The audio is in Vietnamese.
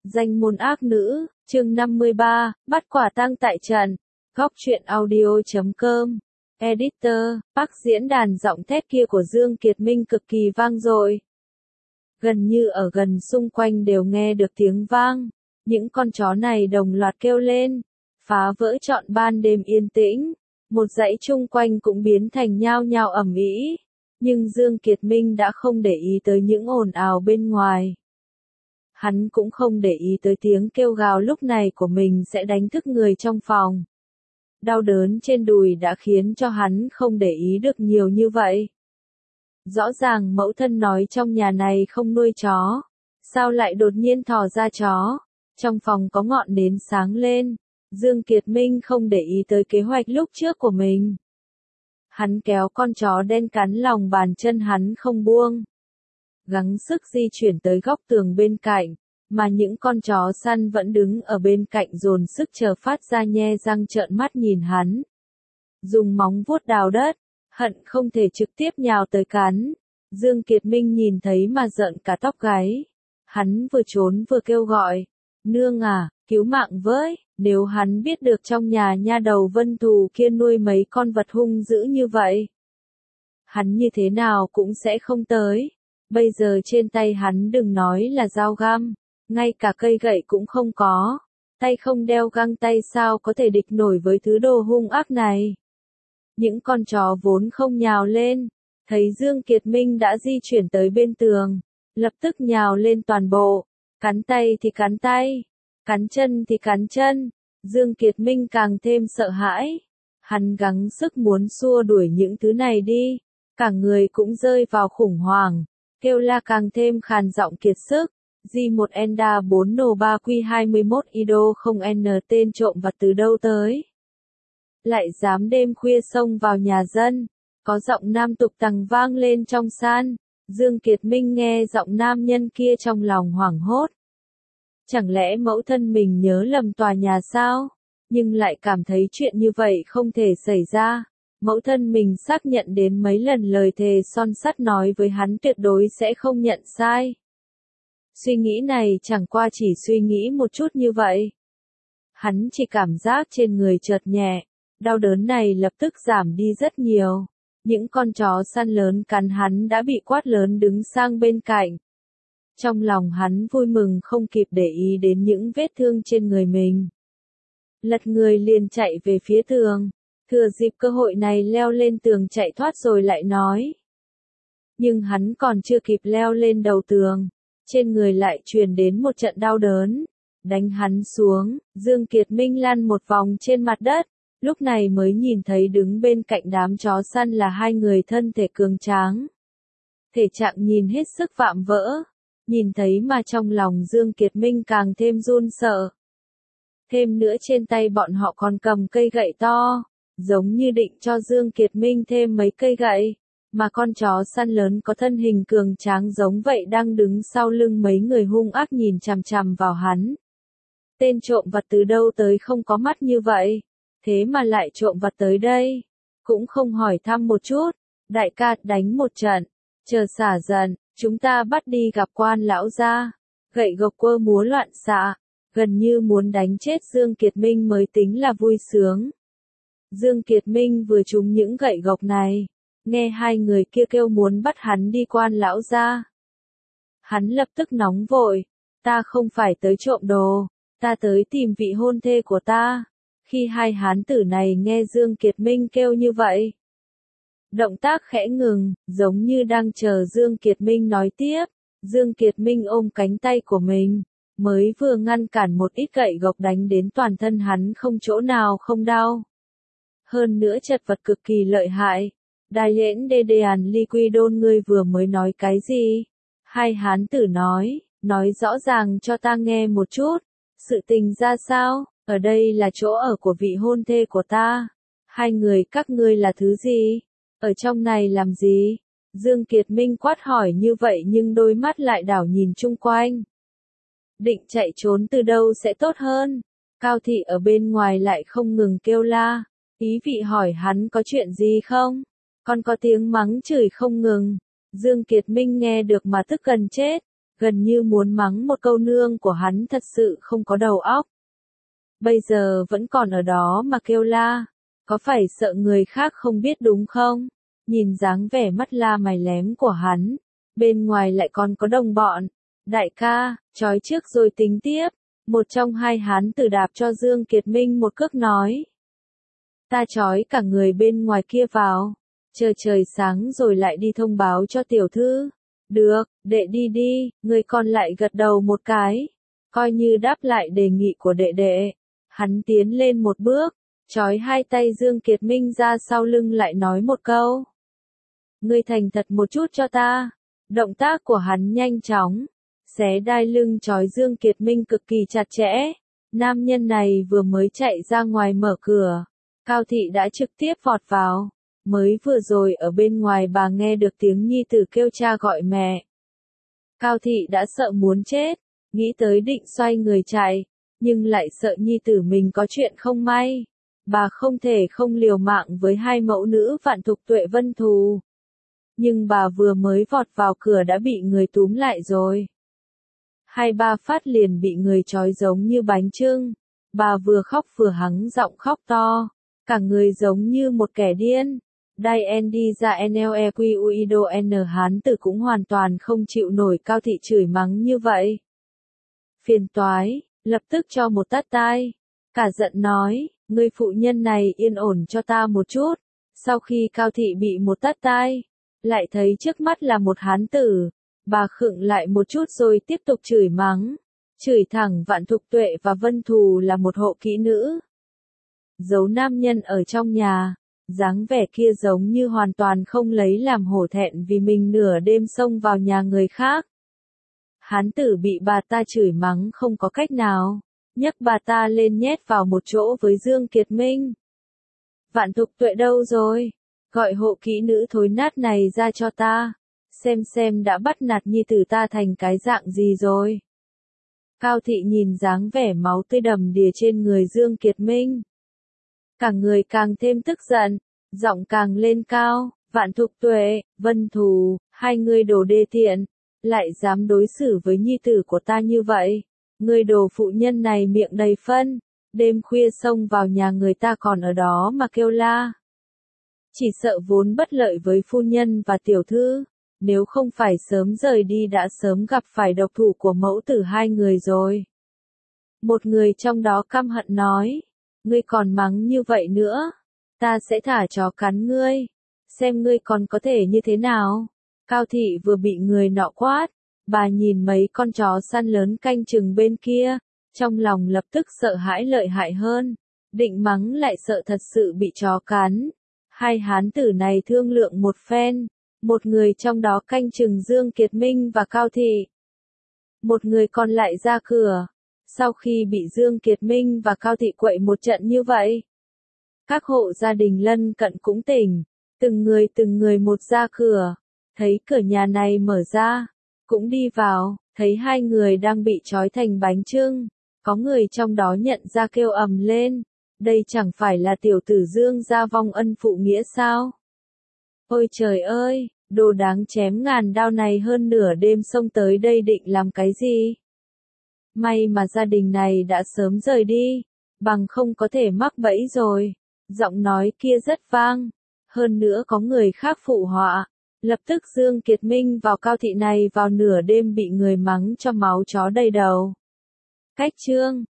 Danh môn ác nữ, chương 53, bắt quả tang tại trận. Góc truyện audio.com. Editor, Bắc diễn đàn giọng thét kia của Dương Kiệt Minh cực kỳ vang dội. Gần như ở gần xung quanh đều nghe được tiếng vang. Những con chó này đồng loạt kêu lên, phá vỡ trọn ban đêm yên tĩnh. Một dãy chung quanh cũng biến thành nhao nhao ầm ĩ. Nhưng Dương Kiệt Minh đã không để ý tới những ồn ào bên ngoài. Hắn cũng không để ý tới tiếng kêu gào lúc này của mình sẽ đánh thức người trong phòng. Đau đớn trên đùi đã khiến cho hắn không để ý được nhiều như vậy. Rõ ràng mẫu thân nói trong nhà này không nuôi chó. Sao lại đột nhiên thò ra chó? Trong phòng có ngọn nến sáng lên. Dương Kiệt Minh không để ý tới kế hoạch lúc trước của mình. Hắn kéo con chó đen cắn lòng bàn chân hắn không buông. Gắng sức di chuyển tới góc tường bên cạnh, mà những con chó săn vẫn đứng ở bên cạnh dồn sức chờ phát ra nhe răng trợn mắt nhìn hắn. Dùng móng vuốt đào đất, hận không thể trực tiếp nhào tới cắn. Dương Kiệt Minh nhìn thấy mà giận cả tóc gáy. Hắn vừa trốn vừa kêu gọi, nương à, cứu mạng với. Nếu hắn biết được trong nhà nha đầu Vân Thù kia nuôi mấy con vật hung dữ như vậy, hắn như thế nào cũng sẽ không tới. Bây giờ trên tay hắn đừng nói là dao găm, ngay cả cây gậy cũng không có. Tay không đeo găng tay sao có thể địch nổi với thứ đồ hung ác này. Những con chó vốn không nhào lên, thấy Dương Kiệt Minh đã di chuyển tới bên tường, lập tức nhào lên toàn bộ, cắn tay thì cắn tay, cắn chân thì cắn chân. Dương Kiệt Minh càng thêm sợ hãi. Hắn gắng sức muốn xua đuổi những thứ này đi, cả người cũng rơi vào khủng hoảng. Kêu la càng thêm khàn giọng kiệt sức. G1 Enda 4 Nô 3 Q21 Ido không N tên trộm vặt từ đâu tới. Lại dám đêm khuya xông vào nhà dân. Có giọng nam tục tằng vang lên trong san. Dương Kiệt Minh nghe giọng nam nhân kia trong lòng hoảng hốt. Chẳng lẽ mẫu thân mình nhớ lầm tòa nhà sao? Nhưng lại cảm thấy chuyện như vậy không thể xảy ra. Mẫu thân mình xác nhận đến mấy lần lời thề son sắt nói với hắn tuyệt đối sẽ không nhận sai. Suy nghĩ này chẳng qua chỉ suy nghĩ một chút như vậy. Hắn chỉ cảm giác trên người chợt nhẹ, đau đớn này lập tức giảm đi rất nhiều. Những con chó săn lớn cắn hắn đã bị quát lớn đứng sang bên cạnh. Trong lòng hắn vui mừng không kịp để ý đến những vết thương trên người mình. Lật người liền chạy về phía tường. Thừa dịp cơ hội này leo lên tường chạy thoát rồi lại nói. Nhưng hắn còn chưa kịp leo lên đầu tường. Trên người lại truyền đến một trận đau đớn. Đánh hắn xuống, Dương Kiệt Minh lăn một vòng trên mặt đất. Lúc này mới nhìn thấy đứng bên cạnh đám chó săn là hai người thân thể cường tráng. Thể trạng nhìn hết sức vạm vỡ. Nhìn thấy mà trong lòng Dương Kiệt Minh càng thêm run sợ. Thêm nữa trên tay bọn họ còn cầm cây gậy to. Giống như định cho Dương Kiệt Minh thêm mấy cây gậy, mà con chó săn lớn có thân hình cường tráng giống vậy đang đứng sau lưng mấy người hung ác nhìn chằm chằm vào hắn. Tên trộm vặt từ đâu tới không có mắt như vậy, thế mà lại trộm vặt tới đây, cũng không hỏi thăm một chút. Đại ca đánh một trận, chờ xả giận, chúng ta bắt đi gặp quan lão gia. Gậy gộc quơ múa loạn xạ, gần như muốn đánh chết Dương Kiệt Minh mới tính là vui sướng. Dương Kiệt Minh vừa trúng những gậy gộc này, nghe hai người kia kêu muốn bắt hắn đi quan lão gia. Hắn lập tức nóng vội, ta không phải tới trộm đồ, ta tới tìm vị hôn thê của ta. Khi hai hán tử này nghe Dương Kiệt Minh kêu như vậy, động tác khẽ ngừng, giống như đang chờ Dương Kiệt Minh nói tiếp. Dương Kiệt Minh ôm cánh tay của mình, mới vừa ngăn cản một ít gậy gộc đánh đến toàn thân hắn không chỗ nào không đau. Hơn nữa chật vật cực kỳ lợi hại. Đại lễn đê đàn ly quy đôn ngươi vừa mới nói cái gì? Hai hán tử nói rõ ràng cho ta nghe một chút. Sự tình ra sao? Ở đây là chỗ ở của vị hôn thê của ta. Hai người các ngươi là thứ gì? Ở trong này làm gì? Dương Kiệt Minh quát hỏi như vậy nhưng đôi mắt lại đảo nhìn chung quanh. Định chạy trốn từ đâu sẽ tốt hơn? Cao thị ở bên ngoài lại không ngừng kêu la. Ý vị hỏi hắn có chuyện gì không? Còn có tiếng mắng chửi không ngừng. Dương Kiệt Minh nghe được mà tức gần chết. gần như muốn mắng một câu nương của hắn thật sự không có đầu óc. Bây giờ vẫn còn ở đó mà kêu la, có phải sợ người khác không biết đúng không? Nhìn dáng vẻ mắt la mày lém của hắn, bên ngoài lại còn có đồng bọn. Đại ca, trói trước rồi tính tiếp. Một trong hai hán tử đạp cho Dương Kiệt Minh một cước nói. Ta trói cả người bên ngoài kia vào, chờ trời sáng rồi lại đi thông báo cho tiểu thư. Được, đệ đi đi, người còn lại gật đầu một cái, coi như đáp lại đề nghị của đệ đệ. Hắn tiến lên một bước, trói hai tay Dương Kiệt Minh ra sau lưng lại nói một câu. Ngươi thành thật một chút cho ta. Động tác của hắn nhanh chóng, xé đai lưng trói Dương Kiệt Minh cực kỳ chặt chẽ. Nam nhân này vừa mới chạy ra ngoài mở cửa, Cao Thị đã trực tiếp vọt vào. Mới vừa rồi ở bên ngoài bà nghe được tiếng nhi tử kêu cha gọi mẹ. Cao Thị đã sợ muốn chết, nghĩ tới định xoay người chạy, nhưng lại sợ nhi tử mình có chuyện không may. Bà không thể không liều mạng với hai mẫu nữ Vạn Thục Tuệ Vân Thù. Nhưng bà vừa mới vọt vào cửa đã bị người túm lại rồi. 2-3 phát liền bị người trói giống như bánh chưng. Bà vừa khóc vừa hắng giọng khóc to, cả người giống như một kẻ điên. Đai đi ra NLEQUIDO N hán tử cũng hoàn toàn không chịu nổi Cao Thị chửi mắng như vậy. Phiền toái, lập tức cho một tát tai. Cả giận nói, người phụ nhân này yên ổn cho ta một chút. Sau khi Cao Thị bị một tát tai, lại thấy trước mắt là một hán tử. Bà khựng lại một chút rồi tiếp tục chửi mắng. Chửi thẳng Vạn Thục Tuệ và Vân Thù là một hộ kỹ nữ. Giấu nam nhân ở trong nhà. Dáng vẻ kia giống như hoàn toàn không lấy làm hổ thẹn vì mình nửa đêm xông vào nhà người khác. Hán tử bị bà ta chửi mắng không có cách nào, nhấc bà ta lên nhét vào một chỗ với Dương Kiệt Minh. Vạn Thục Tuệ đâu rồi? Gọi hộ kỹ nữ thối nát này ra cho ta, xem đã bắt nạt nhi tử ta thành cái dạng gì rồi. Cao Thị nhìn dáng vẻ máu tươi đầm đìa trên người Dương Kiệt Minh. Cả người càng thêm tức giận, giọng càng lên cao, Vạn Thục Tuệ, Vân Thù, hai người đồ đê tiện, lại dám đối xử với nhi tử của ta như vậy. Người đồ phụ nhân này miệng đầy phân, đêm khuya xông vào nhà người ta còn ở đó mà kêu la. Chỉ sợ vốn bất lợi với phu nhân và tiểu thư, nếu không phải sớm rời đi đã sớm gặp phải độc thủ của mẫu tử hai người rồi. Một người trong đó căm hận nói. Ngươi còn mắng như vậy nữa, ta sẽ thả chó cắn ngươi, xem ngươi còn có thể như thế nào. Cao Thị vừa bị người nọ quát, bà nhìn mấy con chó săn lớn canh chừng bên kia, trong lòng lập tức sợ hãi lợi hại hơn, định mắng lại sợ thật sự bị chó cắn. Hai hán tử này thương lượng một phen, một người trong đó canh chừng Dương Kiệt Minh và Cao Thị. Một người còn lại ra cửa. Sau khi bị Dương Kiệt Minh và Cao Thị quậy một trận như vậy, các hộ gia đình lân cận cũng tỉnh, từng người một ra cửa, thấy cửa nhà này mở ra, cũng đi vào, thấy hai người đang bị trói thành bánh chưng, có người trong đó nhận ra kêu ầm lên, đây chẳng phải là tiểu tử Dương gia vong ân phụ nghĩa sao? Ôi trời ơi, đồ đáng chém ngàn đao này hơn nửa đêm xông tới đây định làm cái gì? May mà gia đình này đã sớm rời đi, bằng không có thể mắc bẫy rồi. Giọng nói kia rất vang, hơn nữa có người khác phụ họa. Lập tức Dương Kiệt Minh vào Cao Thị này vào nửa đêm bị người mắng cho máu chó đầy đầu. Cách chương